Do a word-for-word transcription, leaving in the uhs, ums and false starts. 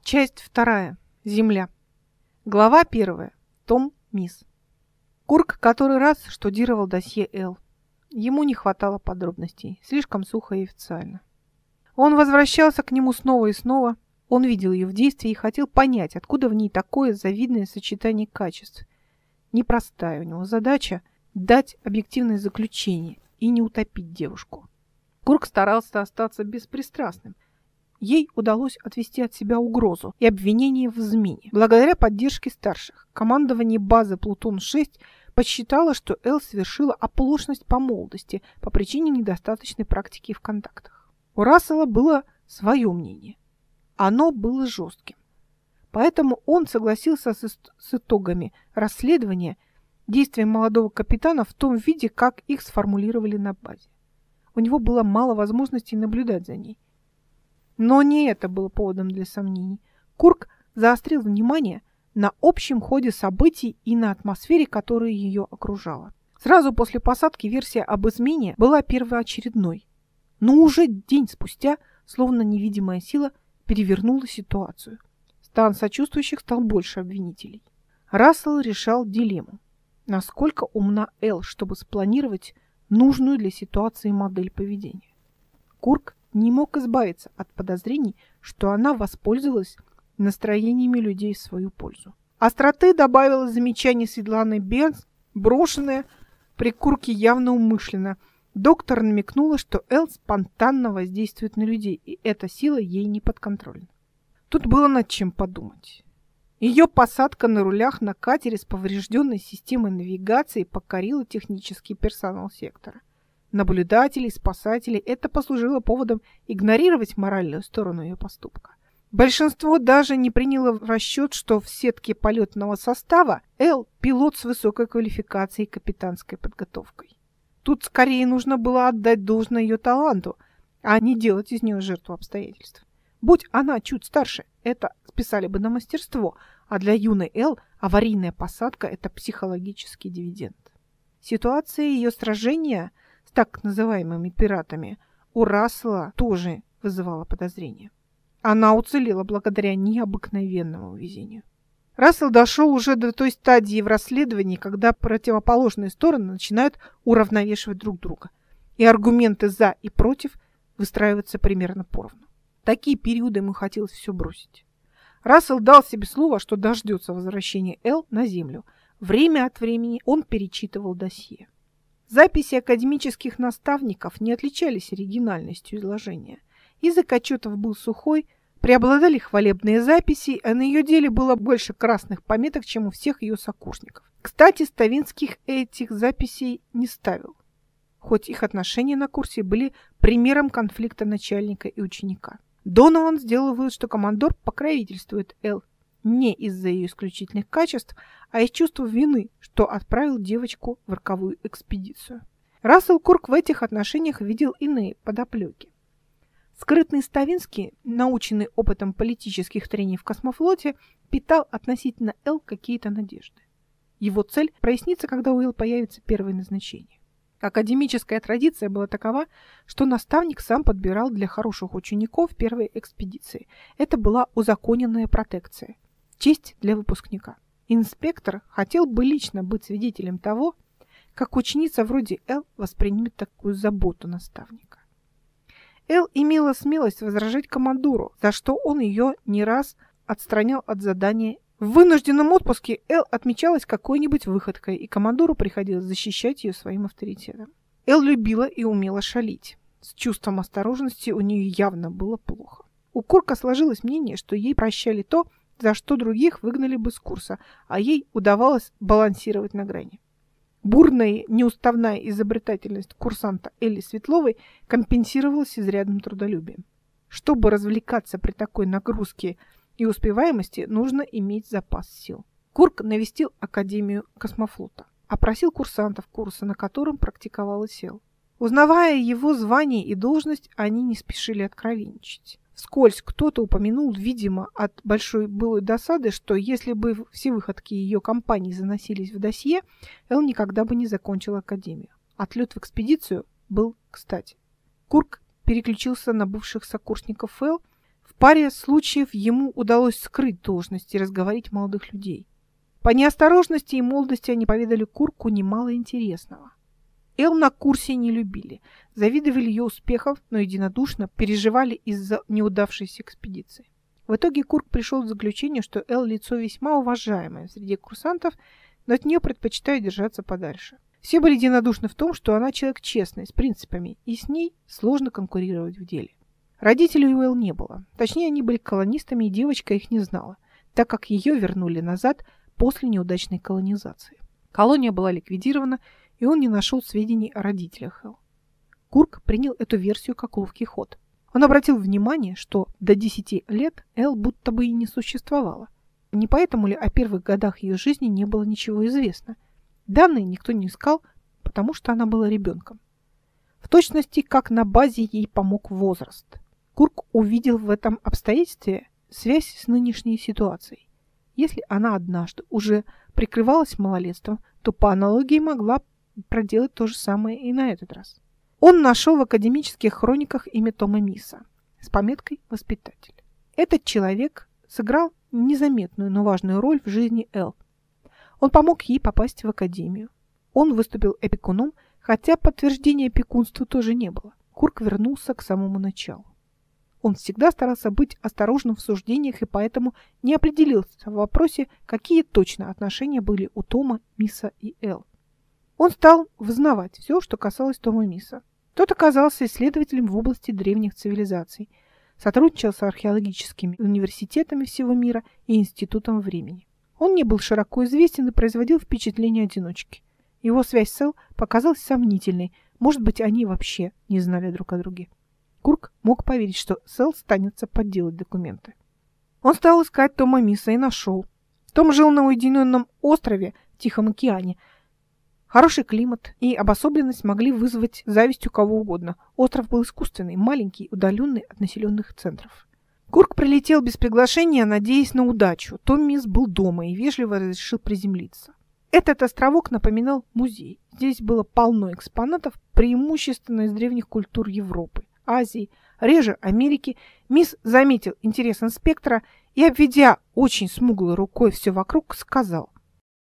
Часть вторая. Земля. Глава первая. Том Мисс. Курк который раз штудировал досье Эл. Ему не хватало подробностей, слишком сухо и официально. Он возвращался к нему снова и снова. Он видел ее в действии и хотел понять, откуда в ней такое завидное сочетание качеств. Непростая у него задача – дать объективное заключение и не утопить девушку. Курк старался остаться беспристрастным. Ей удалось отвести от себя угрозу и обвинение в измене. Благодаря поддержке старших, командование базы Плутон шесть посчитало, что Эл совершила оплошность по молодости по причине недостаточной практики в контактах. У Рассела было свое мнение. Оно было жестким. Поэтому он согласился с, с итогами расследования действий молодого капитана в том виде, как их сформулировали на базе. У него было мало возможностей наблюдать за ней. Но не это было поводом для сомнений. Курк заострил внимание на общем ходе событий и на атмосфере, которая ее окружала. Сразу после посадки версия об измене была первоочередной. Но уже день спустя, словно невидимая сила, перевернула ситуацию. Стан сочувствующих стал больше обвинителей. Рассел решал дилемму. Насколько умна Эл, чтобы спланировать нужную для ситуации модель поведения? Курк не мог избавиться от подозрений, что она воспользовалась настроениями людей в свою пользу. Остроты добавила замечание Светланы Бернс, брошенное при Курке явно умышленно. Доктор намекнула, что Эл спонтанно воздействует на людей, и эта сила ей не подконтрольна. Тут было над чем подумать. Ее посадка на рулях на катере с поврежденной системой навигации покорила технический персонал сектора. Наблюдателей, спасателей это послужило поводом игнорировать моральную сторону ее поступка. Большинство даже не приняло в расчет, что в сетке полетного состава Эл – пилот с высокой квалификацией и капитанской подготовкой. Тут скорее нужно было отдать должное ее таланту, а не делать из нее жертву обстоятельств. Будь она чуть старше, это списали бы на мастерство, а для юной Эл аварийная посадка – это психологический дивиденд. Ситуация ее сражения с так называемыми пиратами у Рассела тоже вызывала подозрения. Она уцелела благодаря необыкновенному везению. Рассел дошел уже до той стадии в расследовании, когда противоположные стороны начинают уравновешивать друг друга, и аргументы «за» и «против» выстраиваются примерно поровну. В такие периоды ему хотелось все бросить. Рассел дал себе слово, что дождется возвращения Эл на Землю. Время от времени он перечитывал досье. Записи академических наставников не отличались оригинальностью изложения. Язык отчетов был сухой, преобладали хвалебные записи, а на ее деле было больше красных пометок, чем у всех ее сокурсников. Кстати, Ставинских этих записей не ставил, хоть их отношения на курсе были примером конфликта начальника и ученика. Донован сделал вывод, что командор покровительствует Эл не из-за ее исключительных качеств, а из чувства вины, что отправил девочку в роковую экспедицию. Рассел Курк в этих отношениях видел иные подоплеки. Скрытный Ставинский, наученный опытом политических трений в космофлоте, питал относительно Эл какие-то надежды. Его цель прояснится, когда у Эл появится первое назначение. Академическая традиция была такова, что наставник сам подбирал для хороших учеников первые экспедиции. Это была узаконенная протекция. Честь для выпускника. Инспектор хотел бы лично быть свидетелем того, как ученица вроде Эл воспримет такую заботу наставника. Эл имела смелость возражать командору, за что он ее не раз отстранял от задания. В вынужденном отпуске Эл отмечалась какой-нибудь выходкой, и командору приходилось защищать ее своим авторитетом. Эл любила и умела шалить. С чувством осторожности у нее явно было плохо. У Курка сложилось мнение, что ей прощали то, за что других выгнали бы с курса, а ей удавалось балансировать на грани. Бурная, неуставная изобретательность курсанта Элли Светловой компенсировалась изрядным трудолюбием. Чтобы развлекаться при такой нагрузке и успеваемости, нужно иметь запас сил. Курк навестил Академию космофлота, опросил курсантов курса, на котором практиковалась Эл. Узнавая его звание и должность, они не спешили откровенничать. Вскользь кто-то упомянул, видимо, от большой былой досады, что если бы все выходки ее компании заносились в досье, Эл никогда бы не закончила академию. Отлет в экспедицию был кстати. Курк переключился на бывших сокурсников Эл, в В паре случаев ему удалось скрыть должность и разговорить молодых людей. По неосторожности и молодости они поведали Курку немало интересного. Эл на курсе не любили, завидовали ее успехов, но единодушно переживали из-за неудавшейся экспедиции. В итоге Курк пришел к заключению, что Эл лицо весьма уважаемое среди курсантов, но от нее предпочитают держаться подальше. Все были единодушны в том, что она человек честный, с принципами, и с ней сложно конкурировать в деле. Родителей у Эл не было. Точнее, они были колонистами, и девочка их не знала, так как ее вернули назад после неудачной колонизации. Колония была ликвидирована, и он не нашел сведений о родителях Эл. Курк принял эту версию как ловкий ход. Он обратил внимание, что до десяти лет Эл будто бы и не существовало. Не поэтому ли о первых годах ее жизни не было ничего известно? Данные никто не искал, потому что она была ребенком. В точности, как на базе ей помог возраст. Курк увидел в этом обстоятельстве связь с нынешней ситуацией. Если она однажды уже прикрывалась малолетством, то по аналогии могла проделать то же самое и на этот раз. Он нашел в академических хрониках имя Тома Миса с пометкой «Воспитатель». Этот человек сыграл незаметную, но важную роль в жизни Эл. Он помог ей попасть в академию. Он выступил опекуном, хотя подтверждения опекунства тоже не было. Курк вернулся к самому началу. Он всегда старался быть осторожным в суждениях и поэтому не определился в вопросе, какие точно отношения были у Тома, Миса и Эл. Он стал вызнавать все, что касалось Тома Миса. Тот оказался исследователем в области древних цивилизаций, сотрудничал с археологическими университетами всего мира и институтом времени. Он не был широко известен и производил впечатление одиночки. Его связь с Эл показалась сомнительной, может быть, они вообще не знали друг о друге. Курк мог поверить, что с Эл станется подделать документы. Он стал искать Тома Миса и нашел. Том жил на уединенном острове в Тихом океане. Хороший климат и обособленность могли вызвать зависть у кого угодно. Остров был искусственный, маленький, удаленный от населенных центров. Курк прилетел без приглашения, надеясь на удачу. Том Мис был дома и вежливо разрешил приземлиться. Этот островок напоминал музей. Здесь было полно экспонатов, преимущественно из древних культур Европы, Азии, реже Америки. Мис заметил интерес инспектора и, обведя очень смуглой рукой все вокруг, сказал: